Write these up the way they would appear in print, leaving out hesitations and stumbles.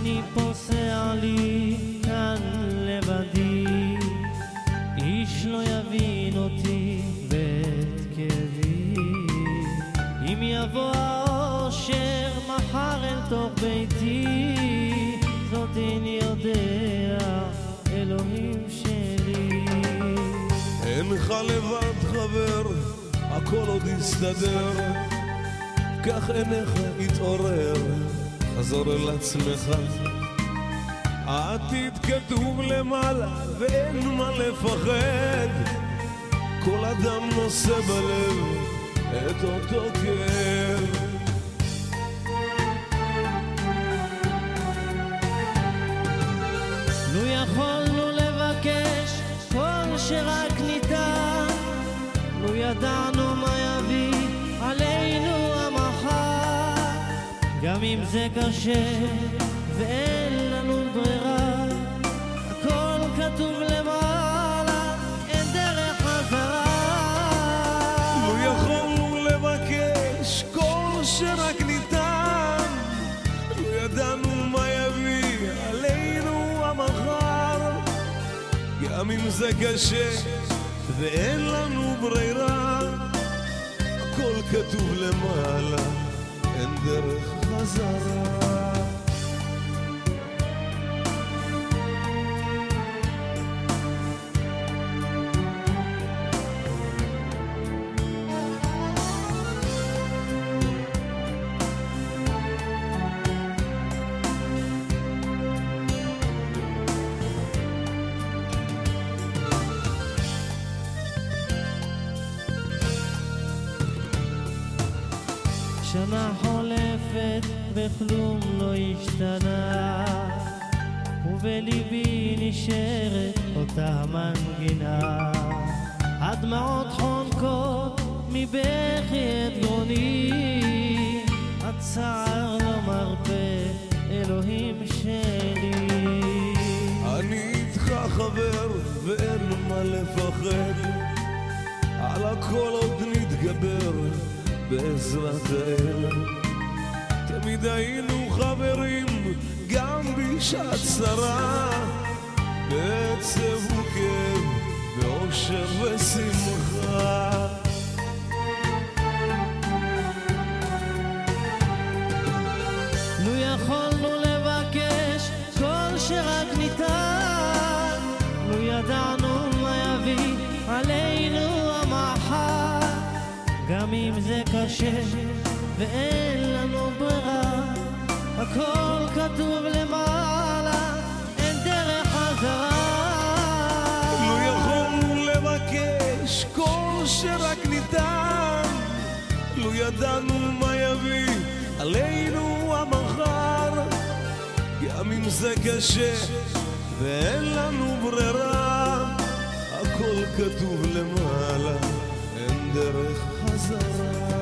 אני פוסע לי כאן לבדי, איש לא יבין אותי ואת כאבי. אם יבוא האושר מחר אל תוך ביתי, זאת איני יודע, אלוהים שלי. אינך לבד חבר, הכל עוד יסתדר, כך עיניך יתעורר, חזור אל עצמך. העתיד כתוב למעלה ואין מה לפחד, כל אדם נושא בלב את אותו כאב. לו יכולנו לבקש כל שרק ניתן, לו ידענו מה יביא עלינו המחר, גם אם זה קשה ואין לנו ברירה, הכל כתוב למעלה, אין דרך חזרה. לו יכולנו לבקש כל שרק ניתן, לו ידענו מה יביא עלינו המחר, גם אם זה קשה ואין לנו ברירה, הכל כתוב למעלה, אין דרך חזרה. שנה חולפת וכלום לא השתנה, ובליבי נשארת אותה מנגינה. הדמעות חונקות מבכי את גרוני, הצער לא מרפא, אלוהים שלי. אני איתך חבר ואין מה לפחד, על הכל עוד נתגבר בעזרת האל. תמיד היינו חברים גם בשעת צרה, בעצב וכאב, באושר ושמחה. לו יכולנו לבקש כל שרק ניתן, לו ידענו מה יביא עלינו המחר, גם אם זה קשה ואין לנו ברירה, הכל כתוב למעלה, אין דרך חזרה. לא יכולנו לבקש כל שרק ניתן, לא ידענו מה יביא עלינו המחר, גם אם זה קשה ואין לנו ברירה, הכל כתוב למעלה, אין דרך חזרה.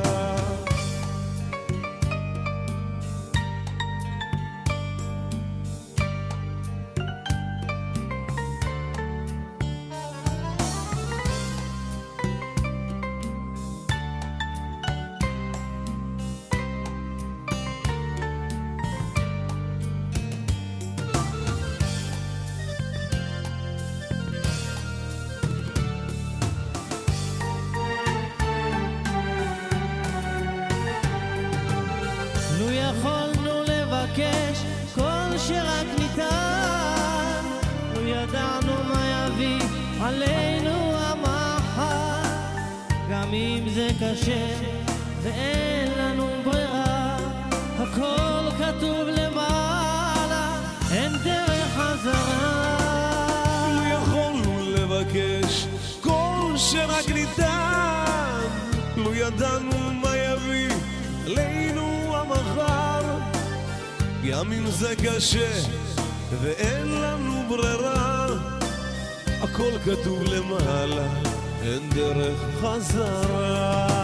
לו יכולנו לבקש כל שרק ניתן, לו ידענו מה יביא עלינו המחר, גם אם זה קשה ואין לנו ברירה, הכל כתוב למעלה, אין דרך חזרה. לו יכולנו לבקש כל שרק ניתן, לו ידענו מה יביא עלינו המחר, גם אם זה קשה ואין לנו ברירה, הכל כתוב למעלה, אין דרך חזרה.